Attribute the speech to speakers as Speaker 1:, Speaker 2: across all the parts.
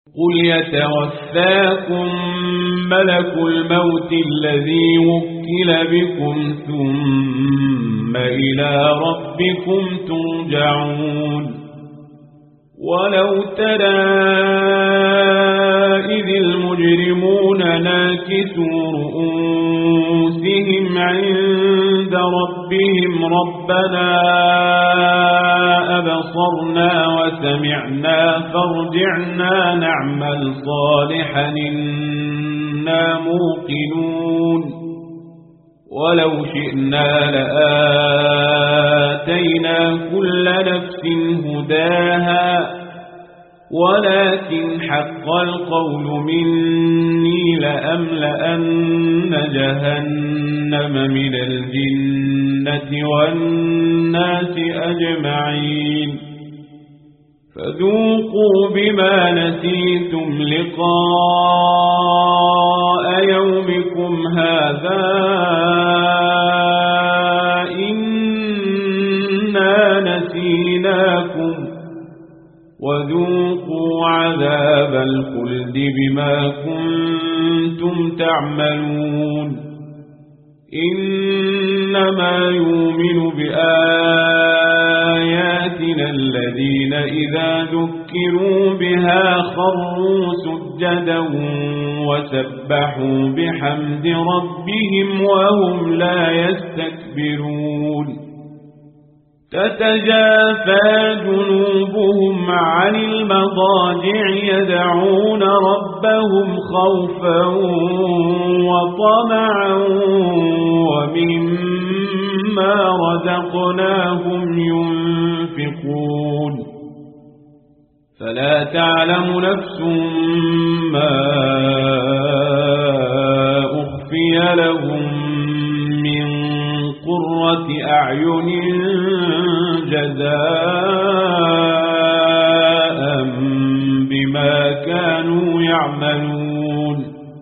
Speaker 1: قل يتوفاكم ملك الموت الذي وكل بكم ثم إلى ربكم ترجعون ولو ترى إذ المجرمون ناكسوا رؤوسهم عند ربهم ربنا أبصرنا وسمعنا فارجعنا نعمل صالحا إنا موقنون ولو شئنا لآتينا كل نفس هداها ولكن حق القول مني لأملأن جهنم من الجنة والناس أجمعين فذوقوا بما نسيتم لقاء يومكم هذا إنا نسيناكم وذوقوا عذاب الخلد بما كنتم تعملون إنما يؤمن بآياتنا الذين إذا ذكروا بها خروا سجدا وسبحوا بحمد ربهم وهم لا يستكبرون تتجافى جنوبهم عن المضاجع يدعون ربهم خوفا وطمعا ومما رزقناهم ينفقون فلا تعلم نفس ما أخفي لهم من قرة أعين جزاء بما كانوا يعملون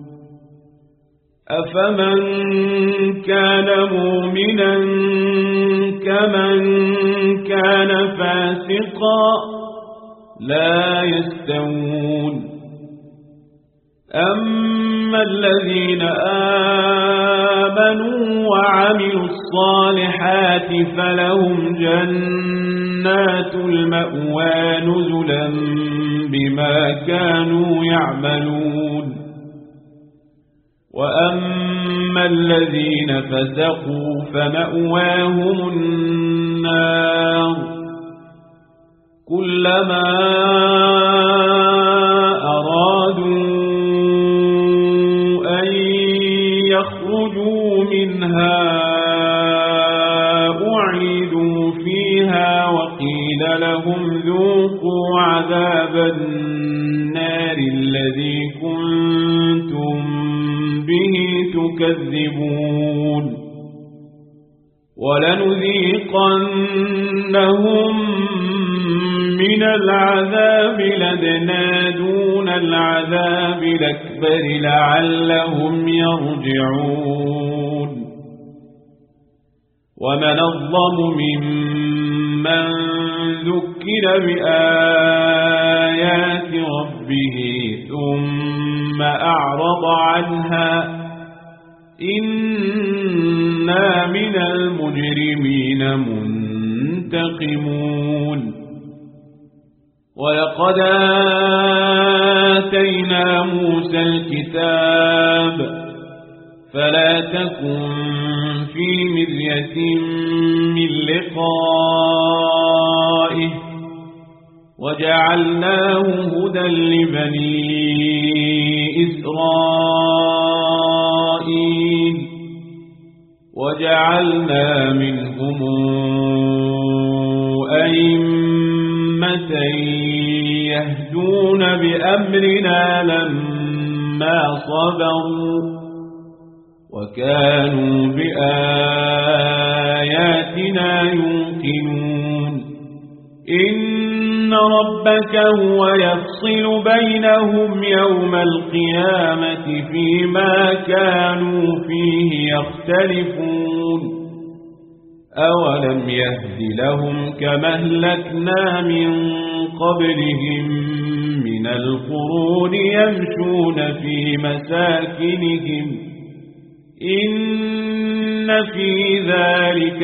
Speaker 1: أفمن كان مؤمنا كمن كان فاسقا لا يستوون أما الذين آمنوا وعملوا الصالحات فلهم جنات المأوى نزلا بما كانوا يعملون وأما الذين فسقوا فمأواهم النار كلما أرادوا أن يخرجوا منها أعيدوا فيها وقيل لهم ذوقوا عذاب النار الذي كنتم به تكذبون ولنذيقنهم من العذاب الأدنى دون العذاب الأكبر لعلهم يرجعون ومن أظلم ممن ذكر بآيات ربه ثم أعرض عنها إنا من المجرمين منتقمون ولقد آتينا موسى الكتاب فلا تكن في مرية من لقائه وجعلناه هدى لبني إسرائيل وجعلنا منهم أئمة يهدون بأمرنا لما صبروا وكانوا بآياتنا يوقنون إن ربك هو يفصل بينهم يوم القيامة فيما كانوا فيه يختلفون أولم يهد لهم كما أهلكنا من قبلهم من من القرون يمشون في مساكنهم إن في ذلك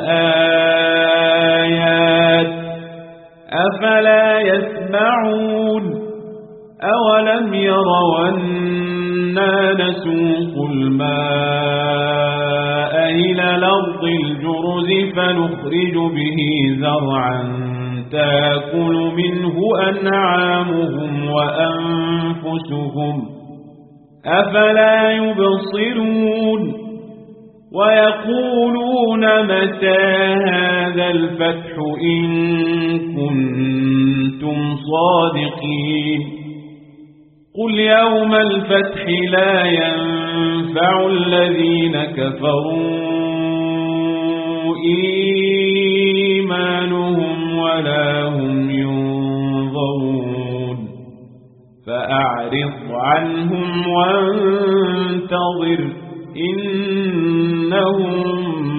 Speaker 1: لآيات أفلا يسمعون أولم يروا أنا نسوق الماء إلى الأرض الجرز فنخرج به زرعا تأكل منه أنعامهم وأنفسهم أفلا يبصرون ويقولون متى هذا الفتح إن كنتم صادقين قل يوم الفتح لا ينفع الذين كفروا إيمانهم ولا هم ينظرون فأعرض عنهم وانتظر إنهم